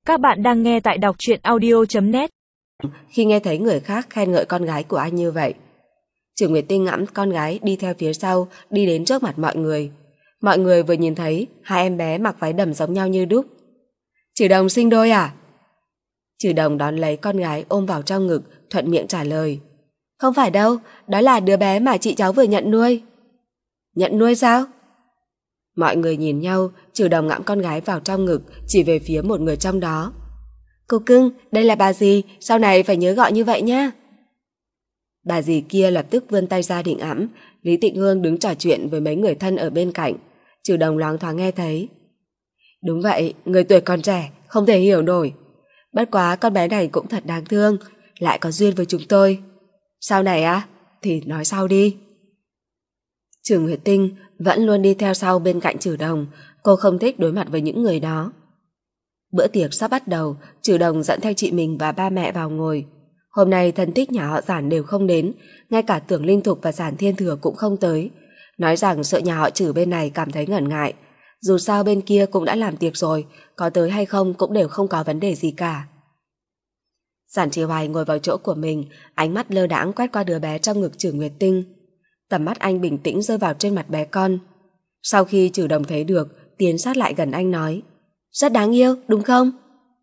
Các bạn đang nghe tại đọc truyện audio.net. Khi nghe thấy người khác khen ngợi con gái của anh như vậy, Trử Nguyệt Tinh ngẫm con gái đi theo phía sau, đi đến trước mặt mọi người. Mọi người vừa nhìn thấy hai em bé mặc váy đầm giống nhau như đúc. Trử Đồng sinh đôi à? Trử Đồng đón lấy con gái ôm vào trong ngực, thuận miệng trả lời. Không phải đâu, đó là đứa bé mà chị cháu vừa nhận nuôi. Nhận nuôi sao? Mọi người nhìn nhau, Trử Đồng ngậm con gái vào trong ngực, chỉ về phía một người trong đó. Cô cưng, đây là bà dì, sau này phải nhớ gọi như vậy nhá. Bà dì kia lập tức vươn tay ra định ẵm. Lý Tịnh Hương đứng trò chuyện với mấy người thân ở bên cạnh. Trử Đồng loáng thoáng nghe thấy. Đúng vậy, người tuổi còn trẻ, không thể hiểu nổi. Bất quá con bé này cũng thật đáng thương, lại có duyên với chúng tôi. Sau này á? Thì nói sau đi. Trử Nguyệt Tinh vẫn luôn đi theo sau bên cạnh Trử Đồng. Cô không thích đối mặt với những người đó. Bữa tiệc sắp bắt đầu, Trử Đồng dẫn theo chị mình và ba mẹ vào ngồi. Hôm nay thân thích nhà họ Giản đều không đến, ngay cả Tưởng Linh Thục và Giản Thiên Thừa cũng không tới. Nói rằng sợ nhà họ Trử bên này cảm thấy ngần ngại. Dù sao bên kia cũng đã làm tiệc rồi, có tới hay không cũng đều không có vấn đề gì cả. Giản Trì Hoài ngồi vào chỗ của mình, ánh mắt lơ đãng quét qua đứa bé trong ngực Trử Nguyệt Tinh. Tầm mắt anh bình tĩnh rơi vào trên mặt bé con. Sau khi Trử Đồng thấy được, tiến sát lại gần anh nói. Rất đáng yêu, đúng không?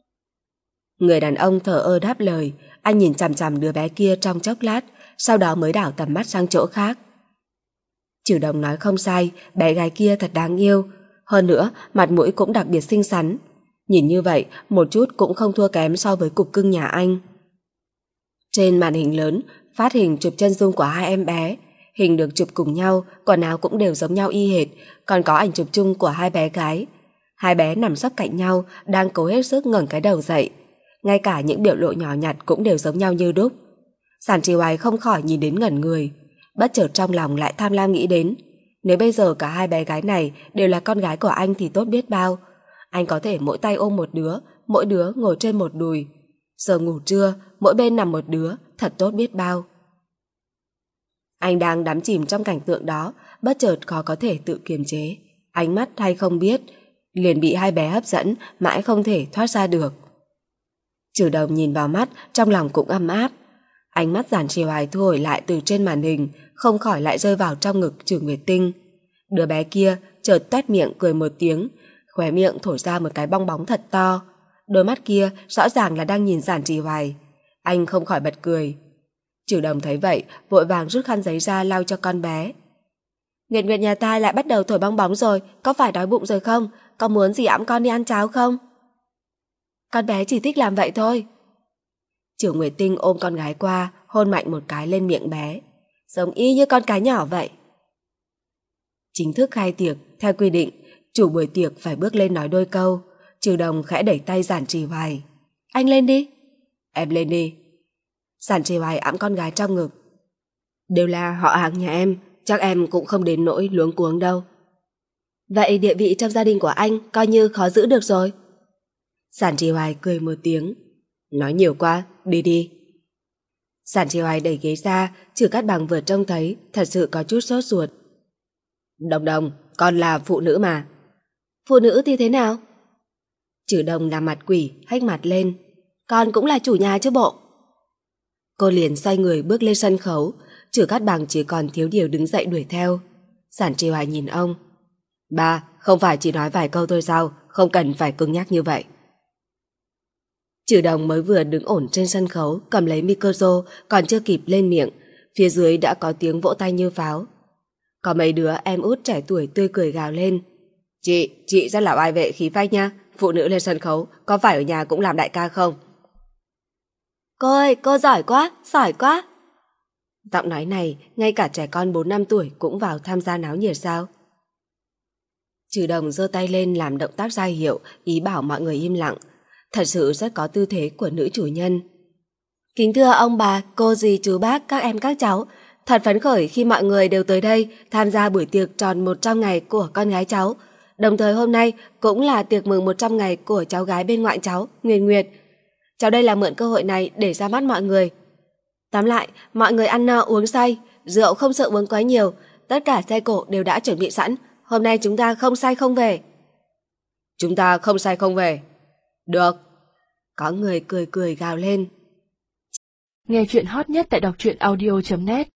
Người đàn ông thờ ơ đáp lời. Anh nhìn chằm chằm đứa bé kia trong chốc lát, sau đó mới đảo tầm mắt sang chỗ khác. Trử Đồng nói không sai, bé gái kia thật đáng yêu. Hơn nữa, mặt mũi cũng đặc biệt xinh xắn. Nhìn như vậy, một chút cũng không thua kém so với cục cưng nhà anh. Trên màn hình lớn, phát hình chụp chân dung của hai em bé. Hình được chụp cùng nhau, quần áo cũng đều giống nhau y hệt, còn có ảnh chụp chung của hai bé gái. Hai bé nằm sấp cạnh nhau, đang cố hết sức ngẩng cái đầu dậy. Ngay cả những biểu lộ nhỏ nhặt cũng đều giống nhau như đúc. Giản Trì Hoài không khỏi nhìn đến ngẩn người. Bất chợt trong lòng lại tham lam nghĩ đến, nếu bây giờ cả hai bé gái này đều là con gái của anh thì tốt biết bao. Anh có thể mỗi tay ôm một đứa, mỗi đứa ngồi trên một đùi. Giờ ngủ trưa, mỗi bên nằm một đứa, thật tốt biết bao. Anh đang đắm chìm trong cảnh tượng đó, bất chợt khó có thể tự kiềm chế. Ánh mắt hay không biết, liền bị hai bé hấp dẫn, mãi không thể thoát ra được. Trử Đồng nhìn vào mắt, trong lòng cũng ấm áp. Ánh mắt Giản Trì Hoài thu hồi lại từ trên màn hình, không khỏi lại rơi vào trong ngực Trử Nguyệt Tinh. Đứa bé kia chợt toét miệng cười một tiếng, khóe miệng thổi ra một cái bong bóng thật to. Đôi mắt kia rõ ràng là đang nhìn Giản Trì Hoài. Anh không khỏi bật cười. Trử Đồng thấy vậy, vội vàng rút khăn giấy ra lau cho con bé. Nguyệt Nguyệt nhà ta lại bắt đầu thổi bong bóng rồi, có phải đói bụng rồi không? Có muốn dì ẵm con đi ăn cháo không? Con bé chỉ thích làm vậy thôi. Trử Nguyệt Tinh ôm con gái qua, hôn mạnh một cái lên miệng bé, giống y như con cái nhỏ vậy. Chính thức khai tiệc, theo quy định, chủ buổi tiệc phải bước lên nói đôi câu. Trử Đồng khẽ đẩy tay Giản Trì Hoài. Anh lên đi. Em lên đi. Giản Trì Hoài ẵm con gái trong ngực. Đều là họ hàng nhà em, chắc em cũng không đến nỗi luống cuống đâu. Vậy địa vị trong gia đình của anh coi như khó giữ được rồi. Giản Trì Hoài cười một tiếng. Nói nhiều quá, đi đi. Giản Trì Hoài đẩy ghế ra, Trử Cát Bằng vừa trông thấy, thật sự có chút sốt ruột. Đồng Đồng, con là phụ nữ mà. Phụ nữ thì thế nào? Trử Đồng làm mặt quỷ, hách mặt lên. Con cũng là chủ nhà chứ bộ. Cô liền xoay người bước lên sân khấu. Trử Cát Bằng chỉ còn thiếu điều đứng dậy đuổi theo. Giản Trì Hoài nhìn ông. Ba, không phải chỉ nói vài câu thôi sao, không cần phải cứng nhắc như vậy. Trử Đồng mới vừa đứng ổn trên sân khấu, cầm lấy micro, còn chưa kịp lên miệng, phía dưới đã có tiếng vỗ tay như pháo. Có mấy đứa em út trẻ tuổi tươi cười gào lên. Chị rất là oai vệ khí phách nha, phụ nữ lên sân khấu, có phải ở nhà cũng làm đại ca không? Cô ơi, cô giỏi quá, giỏi quá. Giọng nói này, ngay cả trẻ con 4 năm tuổi cũng vào tham gia náo nhiệt sao? Trử Đồng giơ tay lên làm động tác ra hiệu, ý bảo mọi người im lặng. Thật sự rất có tư thế của nữ chủ nhân. Kính thưa ông bà, cô dì chú bác, các em các cháu, thật phấn khởi khi mọi người đều tới đây tham gia buổi tiệc tròn 100 ngày của con gái cháu. Đồng thời hôm nay cũng là tiệc mừng 100 ngày của cháu gái bên ngoại cháu, Nguyệt Nguyệt. Cháu đây là mượn cơ hội này để ra mắt mọi người. Tóm lại, mọi người ăn no uống say, rượu không sợ uống quá nhiều, tất cả xe cộ đều đã chuẩn bị sẵn. Hôm nay chúng ta không say không về. Chúng ta không say không về. Được. Có người cười cười gào lên. Nghe chuyện hot nhất tại đọc truyện audio.net